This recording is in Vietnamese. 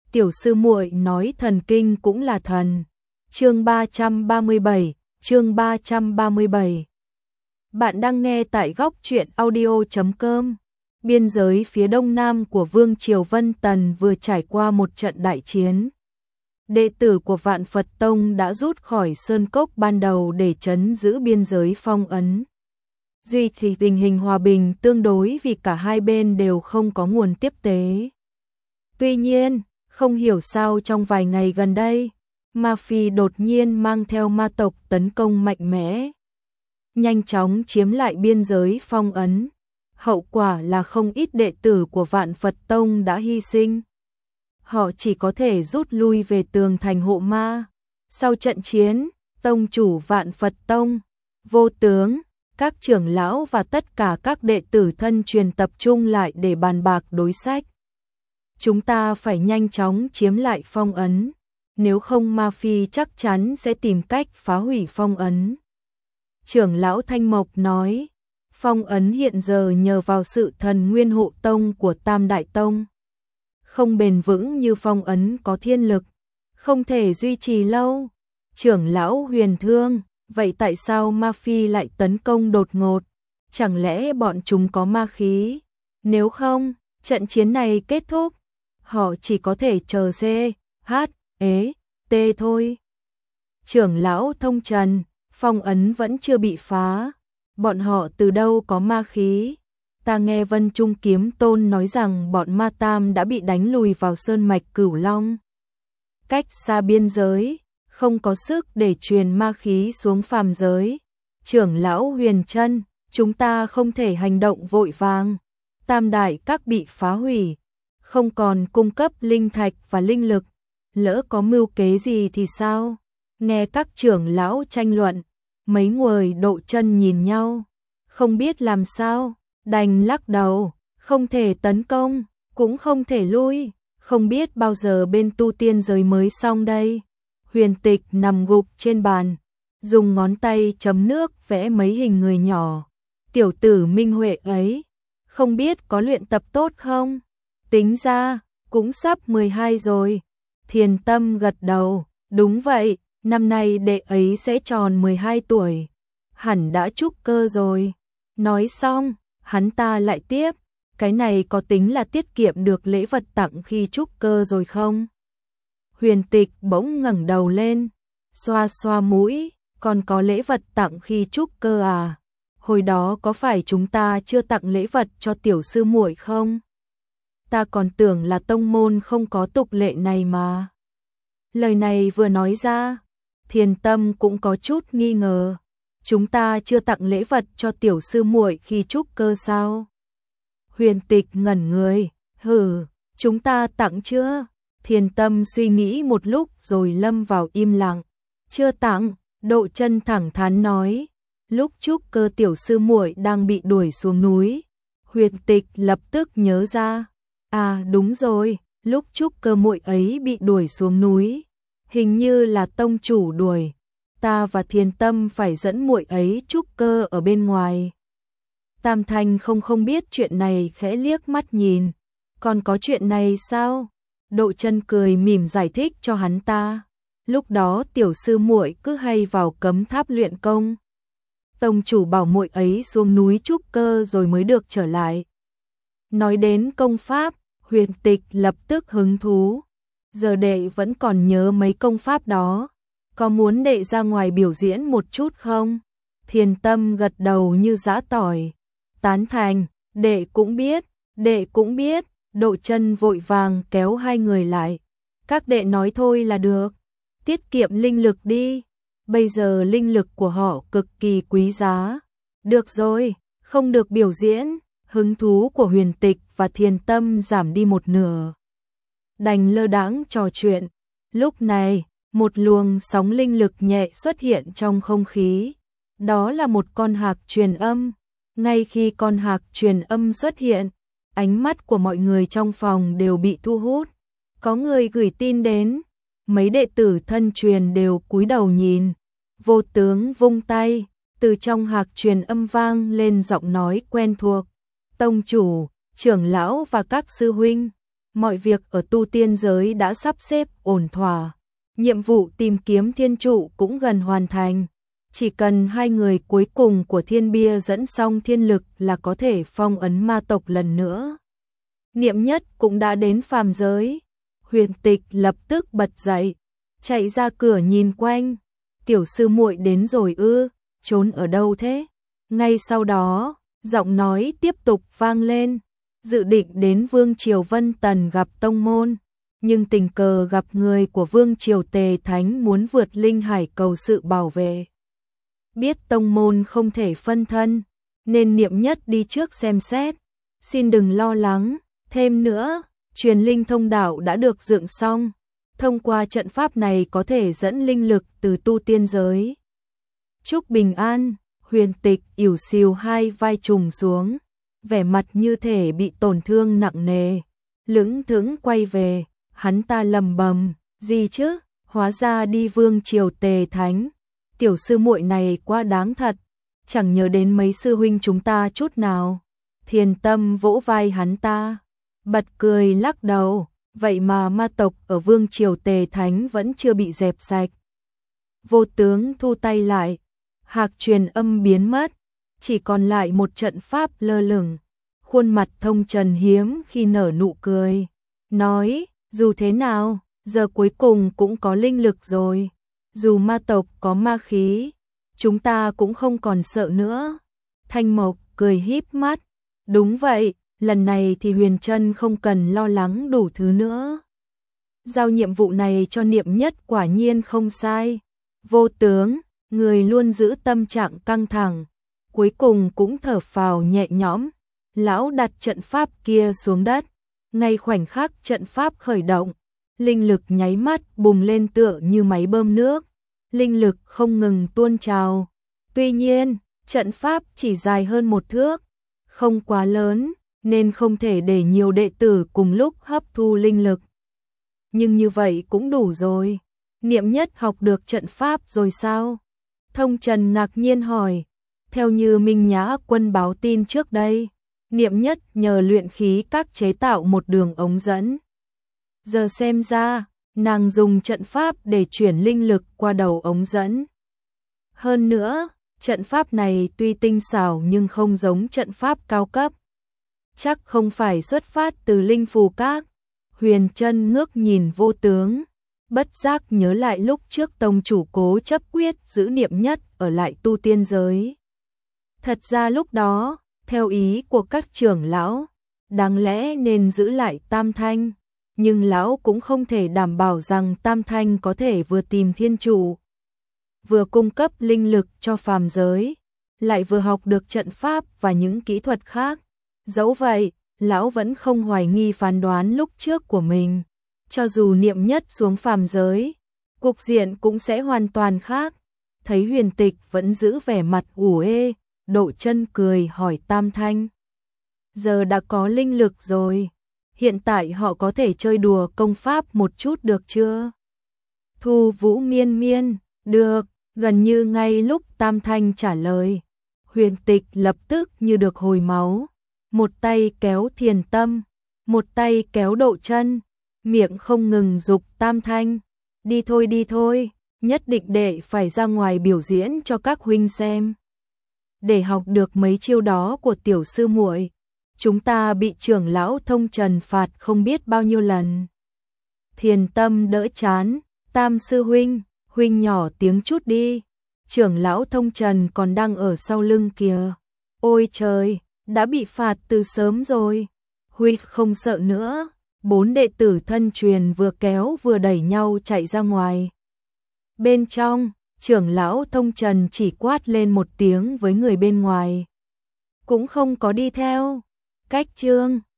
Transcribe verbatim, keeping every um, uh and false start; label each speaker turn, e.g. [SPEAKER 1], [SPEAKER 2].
[SPEAKER 1] tiểu sư muội nói thần kinh cũng là thần. Chương ba trăm ba mươi bảy, chương ba trăm ba mươi bảy. Bạn đang nghe tại góc truyện audio chấm com. Biên giới phía đông nam của Vương triều Vân Tần vừa trải qua một trận đại chiến. Đệ tử của Vạn Phật Tông đã rút khỏi sơn cốc ban đầu để trấn giữ biên giới phong ấn. Duy trì tình hình hòa bình tương đối vì cả hai bên đều không có nguồn tiếp tế. Tuy nhiên, không hiểu sao trong vài ngày gần đây, Ma Phi đột nhiên mang theo ma tộc tấn công mạnh mẽ, nhanh chóng chiếm lại biên giới phong ấn. Hậu quả là không ít đệ tử của Vạn Phật Tông đã hy sinh. Họ chỉ có thể rút lui về tường thành hộ ma. Sau trận chiến, tông chủ Vạn Phật Tông, Vô Tướng, các trưởng lão và tất cả các đệ tử thân truyền tập trung lại để bàn bạc đối sách. Chúng ta phải nhanh chóng chiếm lại phong ấn, nếu không Ma Phi chắc chắn sẽ tìm cách phá hủy phong ấn. Trưởng lão Thanh Mộc nói, phong ấn hiện giờ nhờ vào sự thần nguyên hộ tông của Tam Đại Tông. Không bền vững như phong ấn có thiên lực, không thể duy trì lâu. Trưởng lão Huyền Thương, vậy tại sao Ma Phi lại tấn công đột ngột? Chẳng lẽ bọn chúng có ma khí? Nếu không, trận chiến này kết thúc, họ chỉ có thể chờ C, H, E, T thôi. Trưởng lão Thông Trần, phong ấn vẫn chưa bị phá. Bọn họ từ đâu có ma khí? Ta nghe Vân Trung Kiếm Tôn nói rằng bọn ma tam đã bị đánh lùi vào sơn mạch Cửu Long. Cách xa biên giới, không có sức để truyền ma khí xuống phàm giới. Trưởng lão Huyền Trân, chúng ta không thể hành động vội vàng. Tam đại các bị phá hủy, không còn cung cấp linh thạch và linh lực. Lỡ có mưu kế gì thì sao? Nghe các trưởng lão tranh luận, mấy người Độ Chân nhìn nhau, không biết làm sao, đành lắc đầu, không thể tấn công, cũng không thể lui, không biết bao giờ bên tu tiên giới mới xong đây. Huyền Tịch nằm gục trên bàn, dùng ngón tay chấm nước vẽ mấy hình người nhỏ. Tiểu tử Minh Huệ ấy, không biết có luyện tập tốt không? Tính ra, cũng sắp mười hai rồi. Thiền Tâm gật đầu, đúng vậy, năm nay đệ ấy sẽ tròn mười hai tuổi. Hẳn đã trúc cơ rồi. Nói xong, hắn ta lại tiếp, cái này có tính là tiết kiệm được lễ vật tặng khi trúc cơ rồi không? Huyền Tịch bỗng ngẩng đầu lên, xoa xoa mũi, còn có lễ vật tặng khi trúc cơ à? Hồi đó có phải chúng ta chưa tặng lễ vật cho tiểu sư muội không? Ta còn tưởng là tông môn không có tục lệ này mà. Lời này vừa nói ra, Thiền Tâm cũng có chút nghi ngờ. Chúng ta chưa tặng lễ vật cho tiểu sư muội khi trúc cơ sao? Huyền Tịch ngẩn người, hừ, chúng ta tặng chưa? Thiền Tâm suy nghĩ một lúc rồi lâm vào im lặng. Chưa tặng, Độ Chân thẳng thắn nói. Lúc trúc cơ tiểu sư muội đang bị đuổi xuống núi. Huyền Tịch lập tức nhớ ra. À đúng rồi, lúc trúc cơ muội ấy bị đuổi xuống núi, hình như là tông chủ đuổi. Ta và Thiền Tâm phải dẫn muội ấy trúc cơ ở bên ngoài. Tam Thanh không không biết chuyện này khẽ liếc mắt nhìn. Còn có chuyện này sao? Độ Chân cười mỉm giải thích cho hắn ta. Lúc đó tiểu sư muội cứ hay vào cấm tháp luyện công. Tông chủ bảo muội ấy xuống núi trúc cơ rồi mới được trở lại. Nói đến công pháp, Huyền Tịch lập tức hứng thú. Giờ đệ vẫn còn nhớ mấy công pháp đó. Có muốn đệ ra ngoài biểu diễn một chút không? Thiền Tâm gật đầu như giã tỏi. Tán thành, đệ cũng biết, đệ cũng biết. Độ Chân vội vàng kéo hai người lại. Các đệ nói thôi là được. Tiết kiệm linh lực đi. Bây giờ linh lực của họ cực kỳ quý giá. Được rồi, không được biểu diễn. Hứng thú của Huyền Tịch và Thiền Tâm giảm đi một nửa. Đành lơ đãng trò chuyện. Lúc này, một luồng sóng linh lực nhẹ xuất hiện trong không khí. Đó là một con hạc truyền âm. Ngay khi con hạc truyền âm xuất hiện, ánh mắt của mọi người trong phòng đều bị thu hút. Có người gửi tin đến, mấy đệ tử thân truyền đều cúi đầu nhìn. Vô Tướng vung tay, từ trong hạc truyền âm vang lên giọng nói quen thuộc. Tông chủ, trưởng lão và các sư huynh, mọi việc ở tu tiên giới đã sắp xếp ổn thỏa. Nhiệm vụ tìm kiếm thiên trụ cũng gần hoàn thành. Chỉ cần hai người cuối cùng của thiên bia dẫn xong thiên lực là có thể phong ấn ma tộc lần nữa. Niệm Nhất cũng đã đến phàm giới. Huyền Tịch lập tức bật dậy, chạy ra cửa nhìn quanh. Tiểu sư muội đến rồi ư, trốn ở đâu thế? Ngay sau đó, giọng nói tiếp tục vang lên. Dự định đến Vương Triều Vân Tần gặp tông môn, nhưng tình cờ gặp người của Vương Triều Tề Thánh muốn vượt linh hải cầu sự bảo vệ. Biết tông môn không thể phân thân, nên Niệm Nhất đi trước xem xét. Xin đừng lo lắng, thêm nữa, truyền linh thông đạo đã được dựng xong. Thông qua trận pháp này có thể dẫn linh lực từ tu tiên giới. Chúc bình an. Huyền Tịch ỉu xìu hai vai trùng xuống, vẻ mặt như thể bị tổn thương nặng nề. Lững thững quay về, hắn ta lầm bầm, gì chứ, hóa ra đi Vương Triều Tề Thánh. Tiểu sư muội này quá đáng thật, chẳng nhớ đến mấy sư huynh chúng ta chút nào. Thiền Tâm vỗ vai hắn ta, bật cười lắc đầu, vậy mà ma tộc ở Vương Triều Tề Thánh vẫn chưa bị dẹp sạch. Vô Tướng thu tay lại, hạc truyền âm biến mất, chỉ còn lại một trận pháp lơ lửng. Khuôn mặt Thông Trần hiếm khi nở nụ cười, nói, dù thế nào, giờ cuối cùng cũng có linh lực rồi. Dù ma tộc có ma khí, chúng ta cũng không còn sợ nữa. Thanh Mộc cười híp mắt, đúng vậy, lần này thì Huyền Trân không cần lo lắng đủ thứ nữa. Giao nhiệm vụ này cho Niệm Nhất quả nhiên không sai. Vô Tướng, người luôn giữ tâm trạng căng thẳng, cuối cùng cũng thở phào nhẹ nhõm. Lão đặt trận pháp kia xuống đất, ngay khoảnh khắc trận pháp khởi động, linh lực nháy mắt bùng lên tựa như máy bơm nước, linh lực không ngừng tuôn trào. Tuy nhiên, trận pháp chỉ dài hơn một thước, không quá lớn, nên không thể để nhiều đệ tử cùng lúc hấp thu linh lực. Nhưng như vậy cũng đủ rồi. Niệm Nhất học được trận pháp rồi sao? Thông Trần ngạc nhiên hỏi. Theo như Minh Nhã Quân báo tin trước đây, Niệm Nhất nhờ luyện khí các chế tạo một đường ống dẫn. Giờ xem ra, nàng dùng trận pháp để chuyển linh lực qua đầu ống dẫn. Hơn nữa, trận pháp này tuy tinh xảo nhưng không giống trận pháp cao cấp. Chắc không phải xuất phát từ linh phù các. Huyền Trân ngước nhìn Vô Tướng, bất giác nhớ lại lúc trước tông chủ cố chấp quyết giữ Niệm Nhất ở lại tu tiên giới. Thật ra lúc đó, theo ý của các trưởng lão, đáng lẽ nên giữ lại Tam Thanh, nhưng lão cũng không thể đảm bảo rằng Tam Thanh có thể vừa tìm thiên trụ, vừa cung cấp linh lực cho phàm giới, lại vừa học được trận pháp và những kỹ thuật khác. Dẫu vậy, lão vẫn không hoài nghi phán đoán lúc trước của mình. Cho dù Niệm Nhất xuống phàm giới, cục diện cũng sẽ hoàn toàn khác. Thấy Huyền Tịch vẫn giữ vẻ mặt ủ ê, Độ Chân cười hỏi Tam Thanh. Giờ đã có linh lực rồi, hiện tại họ có thể chơi đùa công pháp một chút được chưa? Thu Vũ miên miên, được, gần như ngay lúc Tam Thanh trả lời. Huyền Tịch lập tức như được hồi máu, một tay kéo Thiền Tâm, một tay kéo Độ Chân, miệng không ngừng giục Tam Thanh. Đi thôi đi thôi, nhất định đệ phải ra ngoài biểu diễn cho các huynh xem. Để học được mấy chiêu đó của tiểu sư muội, chúng ta bị trưởng lão Thông Trần phạt không biết bao nhiêu lần. Thiền Tâm đỡ chán, Tam sư huynh, huynh nhỏ tiếng chút đi. Trưởng lão Thông Trần còn đang ở sau lưng kìa. Ôi trời, đã bị phạt từ sớm rồi. Huynh không sợ nữa. Bốn đệ tử thân truyền vừa kéo vừa đẩy nhau chạy ra ngoài. Bên trong, trưởng lão Thông Trần chỉ quát lên một tiếng với người bên ngoài, cũng không có đi theo. Cách chương